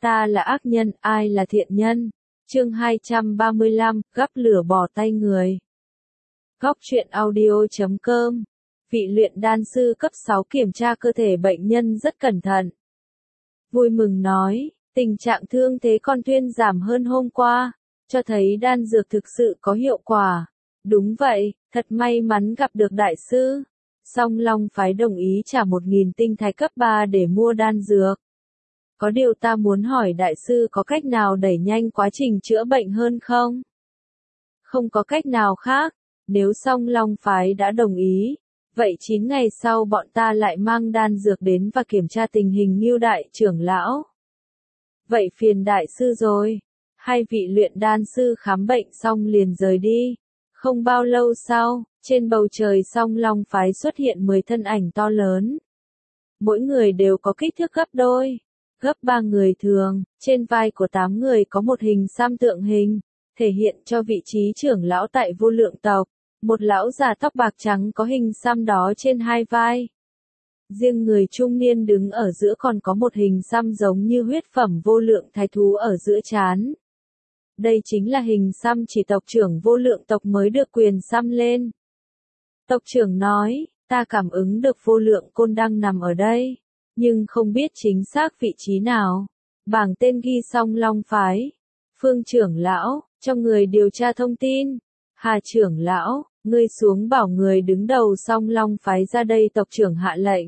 Ta là ác nhân, ai là thiện nhân? Chương 235, gắp lửa bỏ tay người. Góc truyện audio.com. Vị luyện đan sư cấp 6 kiểm tra cơ thể bệnh nhân rất cẩn thận. Vui mừng nói, tình trạng thương thế con Tuyên giảm hơn hôm qua, cho thấy đan dược thực sự có hiệu quả. Đúng vậy, thật may mắn gặp được đại sư. Song Long phái đồng ý trả 1.000 tinh thạch cấp 3 để mua đan dược. Có điều ta muốn hỏi đại sư có cách nào đẩy nhanh quá trình chữa bệnh hơn không? Không có cách nào khác, nếu Song Long phái đã đồng ý, vậy 9 ngày sau bọn ta lại mang đan dược đến và kiểm tra tình hình Ngưu đại trưởng lão. Vậy phiền đại sư rồi. Hai vị luyện đan sư khám bệnh xong liền rời đi. Không bao lâu sau, trên bầu trời Song Long phái xuất hiện 10 thân ảnh to lớn. Mỗi người đều có kích thước gấp đôi, gấp 3 người thường, trên vai của 8 người có một hình xăm tượng hình, thể hiện cho vị trí trưởng lão tại Vô Lượng tộc. Một lão già tóc bạc trắng có hình xăm đó trên hai vai. Riêng người trung niên đứng ở giữa còn có một hình xăm giống như huyết phẩm vô lượng thái thú ở giữa trán. Đây chính là hình xăm chỉ tộc trưởng Vô Lượng tộc mới được quyền xăm lên. Tộc trưởng nói, ta cảm ứng được Vô Lượng Côn đang nằm ở đây, nhưng không biết chính xác vị trí nào. Bảng tên ghi Song Long phái. Phương trưởng lão, cho người điều tra thông tin. Hà trưởng lão, ngươi xuống bảo người đứng đầu Song Long phái ra đây, tộc trưởng hạ lệnh.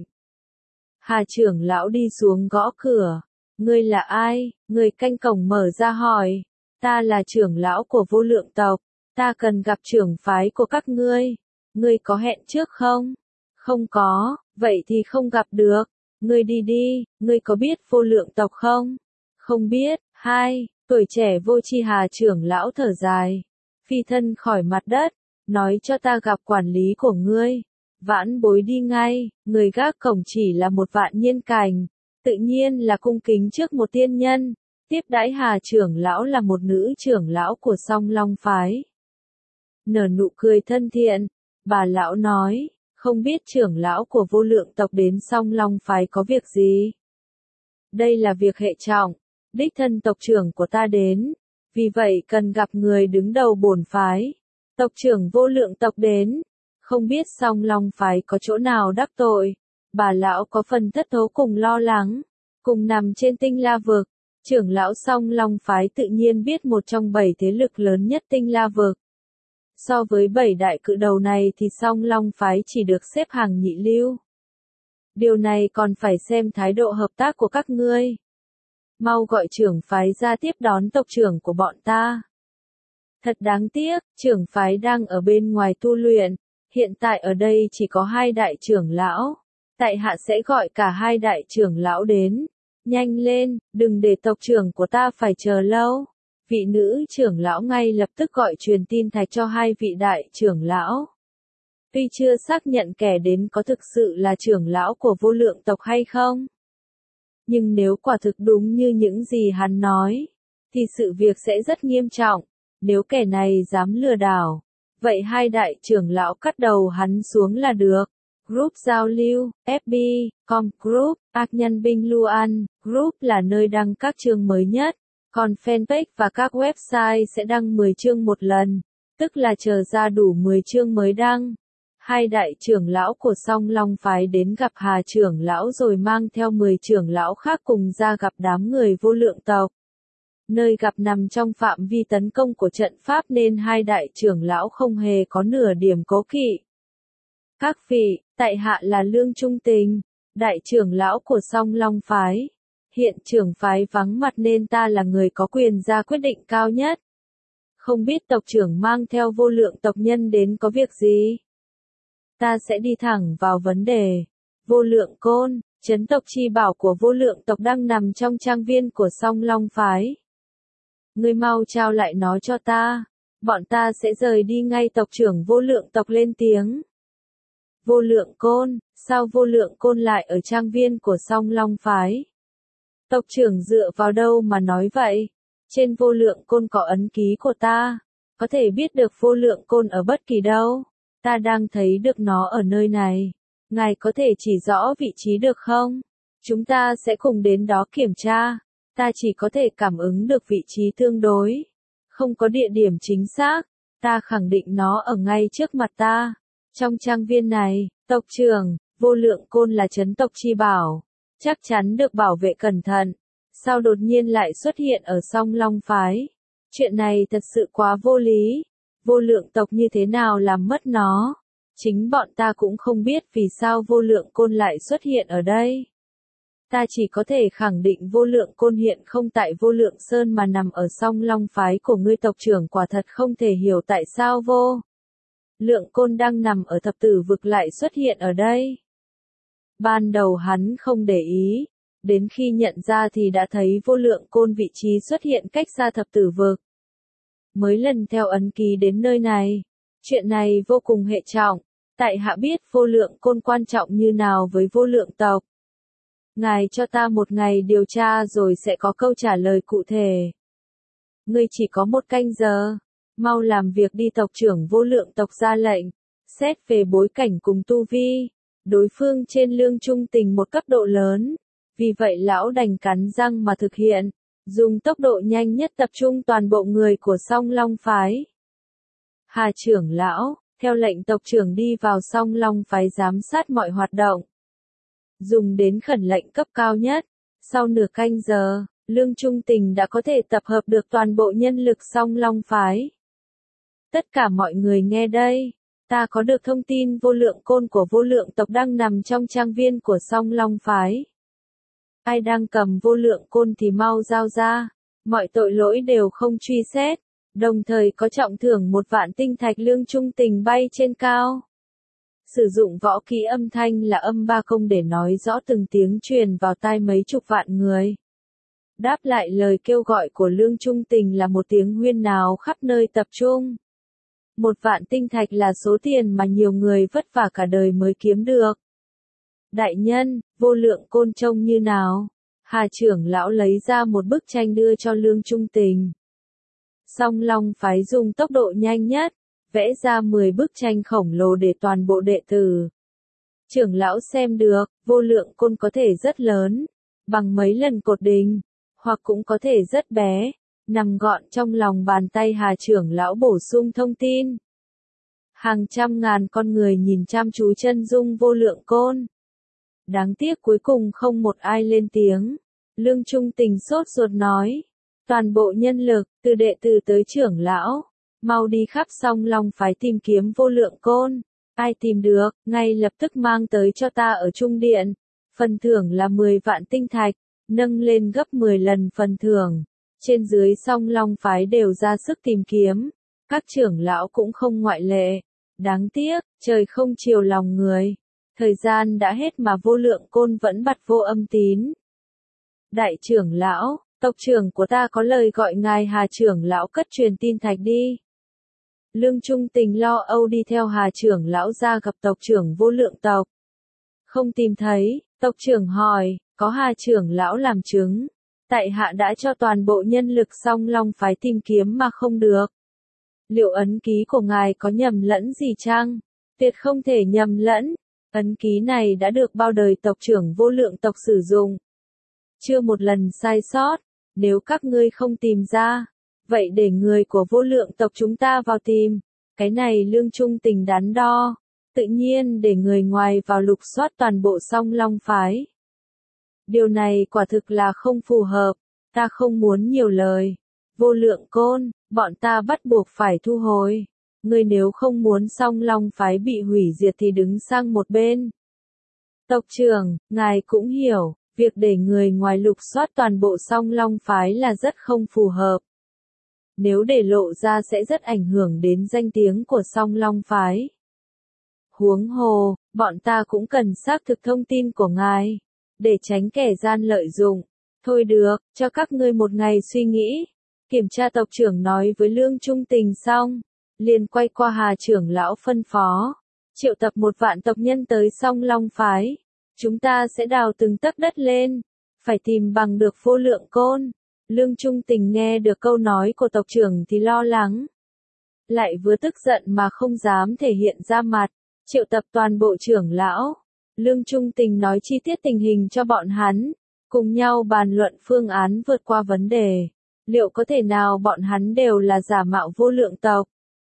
Hà trưởng lão đi xuống gõ cửa. Ngươi là ai? Người canh cổng mở ra hỏi. Ta là trưởng lão của Vô Lượng tộc. Ta cần gặp trưởng phái của các ngươi. Ngươi có hẹn trước không? Không có, vậy thì không gặp được. Ngươi đi đi, ngươi có biết Vô Lượng tộc không? Không biết. Hai, tuổi trẻ vô tri. Hà trưởng lão thở dài, phi thân khỏi mặt đất, nói cho ta gặp quản lý của ngươi. Vãn bối đi ngay. Người gác cổng chỉ là một vạn niên cảnh, tự nhiên là cung kính trước một tiên nhân. Tiếp đãi Hà trưởng lão là một nữ trưởng lão của Song Long phái. Nở nụ cười thân thiện, bà lão nói, không biết trưởng lão của Vô Lượng tộc đến Song Long phái có việc gì? Đây là việc hệ trọng, đích thân tộc trưởng của ta đến, vì vậy cần gặp người đứng đầu bổn phái. Tộc trưởng Vô Lượng tộc đến, không biết Song Long phái có chỗ nào đắc tội. Bà lão có phần thất thố cùng lo lắng, cùng nằm trên Tinh La vực. Trưởng lão Song Long phái tự nhiên biết một trong 7 thế lực lớn nhất Tinh La vực. So với 7 đại cự đầu này thì Song Long phái chỉ được xếp hàng nhị lưu. Điều này còn phải xem thái độ hợp tác của các ngươi. Mau gọi trưởng phái ra tiếp đón tộc trưởng của bọn ta. Thật đáng tiếc, trưởng phái đang ở bên ngoài tu luyện, hiện tại ở đây chỉ có 2 đại trưởng lão. Tại hạ sẽ gọi cả 2 đại trưởng lão đến. Nhanh lên, đừng để tộc trưởng của ta phải chờ lâu. Vị nữ trưởng lão ngay lập tức gọi truyền tin thạch cho 2 vị đại trưởng lão. Tuy chưa xác nhận kẻ đến có thực sự là trưởng lão của Vô Lượng tộc hay không, nhưng nếu quả thực đúng như những gì hắn nói, thì sự việc sẽ rất nghiêm trọng. Nếu kẻ này dám lừa đảo, vậy 2 đại trưởng lão cắt đầu hắn xuống là được. Group giao lưu, FB, Com Group, Ác Nhân Binh Luan, Group là nơi đăng các chương mới nhất, còn fanpage và các website sẽ đăng 10 chương một lần, tức là chờ ra đủ 10 chương mới đăng. 2 đại trưởng lão của Song Long phái đến gặp Hà trưởng lão rồi mang theo 10 trưởng lão khác cùng ra gặp đám người Vô Lượng tộc. Nơi gặp nằm trong phạm vi tấn công của trận pháp nên 2 đại trưởng lão không hề có nửa điểm cố kỵ. Các vị, tại hạ là Lương Trung Tình, đại trưởng lão của Song Long phái. Hiện trưởng phái vắng mặt nên ta là người có quyền ra quyết định cao nhất. Không biết tộc trưởng mang theo Vô Lượng tộc nhân đến có việc gì? Ta sẽ đi thẳng vào vấn đề. Vô Lượng Côn, trấn tộc chi bảo của Vô Lượng tộc đang nằm trong trang viên của Song Long phái. Ngươi mau trao lại nó cho ta, bọn ta sẽ rời đi ngay. Tộc trưởng Vô Lượng tộc lên tiếng. Vô Lượng Côn, sao Vô Lượng Côn lại ở trang viên của Song Long phái? Tộc trưởng dựa vào đâu mà nói vậy? Trên Vô Lượng Côn có ấn ký của ta, có thể biết được Vô Lượng Côn ở bất kỳ đâu. Ta đang thấy được nó ở nơi này. Ngài có thể chỉ rõ vị trí được không? Chúng ta sẽ cùng đến đó kiểm tra. Ta chỉ có thể cảm ứng được vị trí tương đối. Không có địa điểm chính xác. Ta khẳng định nó ở ngay trước mặt ta. Trong trang viên này, tộc trưởng, vô lượng côn là trấn tộc chi bảo. Chắc chắn được bảo vệ cẩn thận. Sao đột nhiên lại xuất hiện ở Song Long phái? Chuyện này thật sự quá vô lý. Vô lượng tộc như thế nào làm mất nó? Chính bọn ta cũng không biết vì sao vô lượng côn lại xuất hiện ở đây. Ta chỉ có thể khẳng định vô lượng côn hiện không tại vô lượng sơn mà nằm ở Song Long phái của ngươi tộc trưởng, quả thật không thể hiểu tại sao vô lượng côn đang nằm ở thập tử vực lại xuất hiện ở đây. Ban đầu hắn không để ý, đến khi nhận ra thì đã thấy vô lượng côn vị trí xuất hiện cách xa thập tử vực. Mới lần theo ấn ký đến nơi này. Chuyện này vô cùng hệ trọng. Tại hạ biết vô lượng côn quan trọng như nào với vô lượng tộc. Ngài cho ta một ngày điều tra rồi sẽ có câu trả lời cụ thể. Ngươi chỉ có 1 canh giờ. Mau làm việc đi. Tộc trưởng vô lượng tộc ra lệnh. Xét về bối cảnh cùng tu vi, đối phương trên Lương Trung Tình một cấp độ lớn. Vì vậy lão đành cắn răng mà thực hiện. Dùng tốc độ nhanh nhất tập trung toàn bộ người của Song Long phái. Hà trưởng lão, theo lệnh tộc trưởng đi vào Song Long phái giám sát mọi hoạt động. Dùng đến khẩn lệnh cấp cao nhất. Sau nửa canh giờ, Lương Trung Tình đã có thể tập hợp được toàn bộ nhân lực Song Long phái. Tất cả mọi người nghe đây. Ta có được thông tin vô lượng côn của vô lượng tộc đang nằm trong trang viên của Song Long phái. Ai đang cầm vô lượng côn thì mau giao ra. Mọi tội lỗi đều không truy xét. Đồng thời có trọng thưởng 1 vạn tinh thạch. Lương Trung Tình bay trên cao. Sử dụng võ kỹ âm thanh là âm ba công để nói rõ từng tiếng truyền vào tai mấy chục vạn người. Đáp lại lời kêu gọi của Lương Trung Tình là một tiếng huyên náo khắp nơi tập trung. 1 vạn tinh thạch là số tiền mà nhiều người vất vả cả đời mới kiếm được. Đại nhân, vô lượng côn trông như nào? Hà trưởng lão lấy ra một bức tranh đưa cho Lương Trung Tình. Song Long phái dùng tốc độ nhanh nhất, vẽ ra 10 bức tranh khổng lồ để toàn bộ đệ tử. Trưởng lão xem được, vô lượng côn có thể rất lớn, bằng mấy lần cột đình, hoặc cũng có thể rất bé, nằm gọn trong lòng bàn tay. Hà trưởng lão bổ sung thông tin. Hàng trăm ngàn con người nhìn chăm chú chân dung vô lượng côn. Đáng tiếc cuối cùng không một ai lên tiếng. Lương Trung Tình sốt ruột nói. Toàn bộ nhân lực, từ đệ tử tới trưởng lão, mau đi khắp Song Long phái tìm kiếm vô lượng côn. Ai tìm được, ngay lập tức mang tới cho ta ở Trung Điện. Phần thưởng là 10 vạn tinh thạch, nâng lên gấp 10 lần phần thưởng. Trên dưới Song Long phái đều ra sức tìm kiếm. Các trưởng lão cũng không ngoại lệ. Đáng tiếc, trời không chiều lòng người. Thời gian đã hết mà vô lượng côn vẫn bặt vô âm tín. Đại trưởng lão, tộc trưởng của ta có lời gọi ngài. Hà trưởng lão cất truyền tin thạch đi. Lương Trung Tình lo âu đi theo Hà trưởng lão ra gặp tộc trưởng vô lượng tộc. Không tìm thấy, tộc trưởng hỏi, có Hà trưởng lão làm chứng. Tại hạ đã cho toàn bộ nhân lực Song Long phái tìm kiếm mà không được. Liệu ấn ký của ngài có nhầm lẫn gì chăng? Tuyệt không thể nhầm lẫn. Ấn ký này đã được bao đời tộc trưởng vô lượng tộc sử dụng. Chưa một lần sai sót. Nếu các ngươi không tìm ra, vậy để người của vô lượng tộc chúng ta vào tìm. Cái này Lương Trung Tình đắn đo. Tự nhiên để người ngoài vào lục soát toàn bộ Song Long phái. Điều này quả thực là không phù hợp. Ta không muốn nhiều lời. Vô lượng côn, bọn ta bắt buộc phải thu hồi. Ngươi nếu không muốn Song Long phái bị hủy diệt thì đứng sang một bên. Tộc trưởng, ngài cũng hiểu, việc để người ngoài lục soát toàn bộ Song Long phái là rất không phù hợp. Nếu để lộ ra sẽ rất ảnh hưởng đến danh tiếng của Song Long phái. Huống hồ, bọn ta cũng cần xác thực thông tin của ngài, để tránh kẻ gian lợi dụng. Thôi được, cho các ngươi một ngày suy nghĩ. Kiểm tra tộc trưởng nói với Lương Trung Tình xong, liền quay qua Hà trưởng lão phân phó. Triệu tập 1 vạn tộc nhân tới Song Long phái. Chúng ta sẽ đào từng tấc đất lên. Phải tìm bằng được vô lượng côn. Lương Trung Tình nghe được câu nói của tộc trưởng thì lo lắng. Lại vừa tức giận mà không dám thể hiện ra mặt. Triệu tập toàn bộ trưởng lão. Lương Trung Tình nói chi tiết tình hình cho bọn hắn. cùng nhau bàn luận phương án vượt qua vấn đề. Liệu có thể nào bọn hắn đều là giả mạo vô lượng tộc?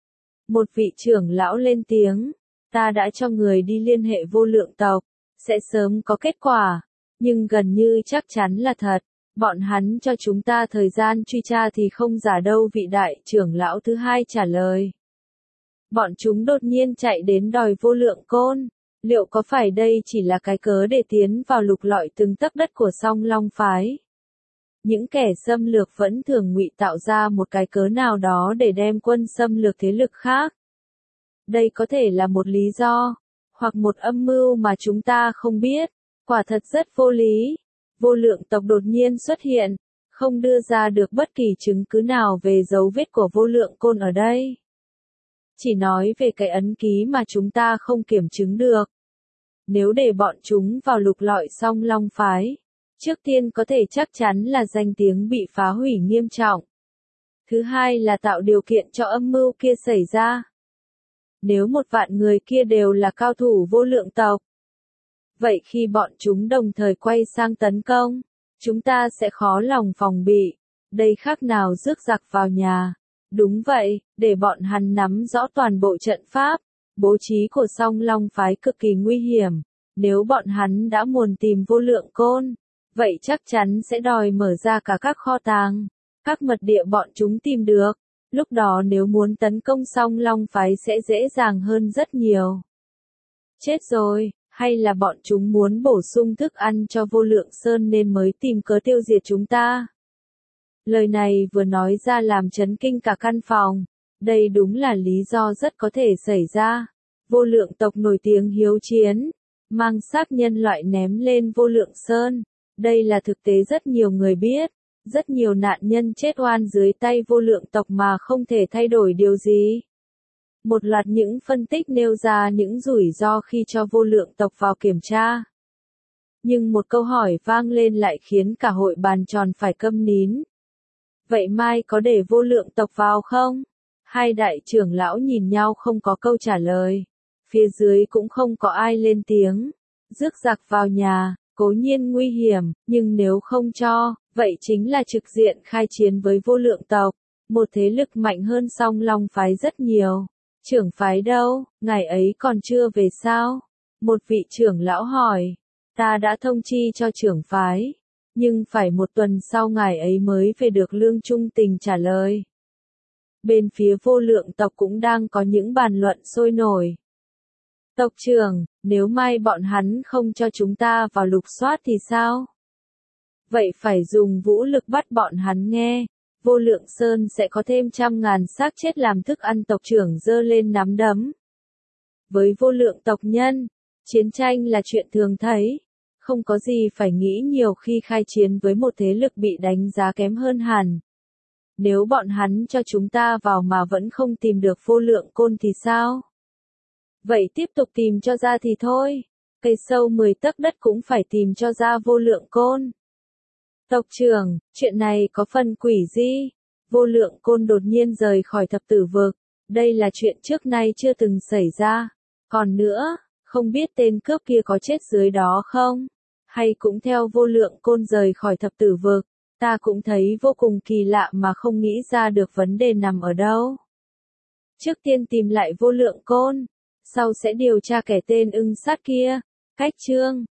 Một vị trưởng lão lên tiếng, ta đã cho người đi liên hệ vô lượng tộc, sẽ sớm có kết quả, nhưng gần như chắc chắn là thật. Bọn hắn cho chúng ta thời gian truy tra thì không giả đâu, vị đại trưởng lão thứ hai trả lời. Bọn chúng đột nhiên chạy đến đòi vô lượng côn. Liệu có phải đây chỉ là cái cớ để tiến vào lục lọi từng tấc đất của Song Long phái? Những kẻ xâm lược vẫn thường ngụy tạo ra một cái cớ nào đó để đem quân xâm lược thế lực khác. Đây có thể là một lý do, hoặc một âm mưu mà chúng ta không biết. Quả thật rất vô lý. Vô lượng tộc đột nhiên xuất hiện, không đưa ra được bất kỳ chứng cứ nào về dấu vết của vô lượng côn ở đây. Chỉ nói về cái ấn ký mà chúng ta không kiểm chứng được. Nếu để bọn chúng vào lục lọi Song Long phái, trước tiên có thể chắc chắn là danh tiếng bị phá hủy nghiêm trọng. Thứ hai là tạo điều kiện cho âm mưu kia xảy ra. Nếu 1.000.000 người kia đều là cao thủ vô lượng tộc, vậy khi bọn chúng đồng thời quay sang tấn công, chúng ta sẽ khó lòng phòng bị. Đây khác nào rước giặc vào nhà. Đúng vậy, để bọn hắn nắm rõ toàn bộ trận pháp, bố trí của Song Long phái cực kỳ nguy hiểm. Nếu bọn hắn đã muốn tìm vô lượng côn, vậy chắc chắn sẽ đòi mở ra cả các kho tàng, các mật địa bọn chúng tìm được. Lúc đó nếu muốn tấn công Song Long phái sẽ dễ dàng hơn rất nhiều. Chết rồi, hay là bọn chúng muốn bổ sung thức ăn cho vô lượng sơn nên mới tìm cớ tiêu diệt chúng ta? Lời này vừa nói ra làm chấn kinh cả căn phòng. Đây đúng là lý do rất có thể xảy ra. Vô lượng tộc nổi tiếng hiếu chiến, mang xác nhân loại ném lên vô lượng sơn. Đây là thực tế rất nhiều người biết. Rất nhiều nạn nhân chết oan dưới tay vô lượng tộc mà không thể thay đổi điều gì. Một loạt những phân tích nêu ra những rủi ro khi cho vô lượng tộc vào kiểm tra. Nhưng một câu hỏi vang lên lại khiến cả hội bàn tròn phải câm nín. Vậy mai có để vô lượng tộc vào không? Hai đại trưởng lão nhìn nhau không có câu trả lời. Phía dưới cũng không có ai lên tiếng. Rước giặc vào nhà, cố nhiên nguy hiểm, nhưng nếu không cho, vậy chính là trực diện khai chiến với vô lượng tộc. Một thế lực mạnh hơn Song Long phái rất nhiều. Trưởng phái đâu, ngài ấy còn chưa về sao? Một vị trưởng lão hỏi. Ta đã thông chi cho trưởng phái. Nhưng phải một tuần sau ngài ấy mới về được, Lương Trung Tình trả lời. Bên phía vô lượng tộc cũng đang có những bàn luận sôi nổi. Tộc trưởng, nếu mai bọn hắn không cho chúng ta vào lục soát thì sao? Vậy phải dùng vũ lực bắt bọn hắn nghe. Vô lượng sơn sẽ có thêm 100.000 xác chết làm thức ăn, tộc trưởng giơ lên nắm đấm. Với vô lượng tộc nhân, chiến tranh là chuyện thường thấy. Không có gì phải nghĩ nhiều khi khai chiến với một thế lực bị đánh giá kém hơn hẳn. Nếu bọn hắn cho chúng ta vào mà vẫn không tìm được vô lượng côn thì sao? Vậy tiếp tục tìm cho ra thì thôi. Cây sâu 10 tấc đất cũng phải tìm cho ra vô lượng côn. Tộc trưởng, chuyện này có phần quỷ dị. Vô lượng côn đột nhiên rời khỏi thập tử vực. Đây là chuyện trước nay chưa từng xảy ra. Còn nữa, không biết tên cướp kia có chết dưới đó không? Hay cũng theo vô lượng côn rời khỏi thập tử vực? Ta cũng thấy vô cùng kỳ lạ mà không nghĩ ra được vấn đề nằm ở đâu. Trước tiên tìm lại vô lượng côn, sau sẽ điều tra kẻ tên ưng sát kia. Cách chương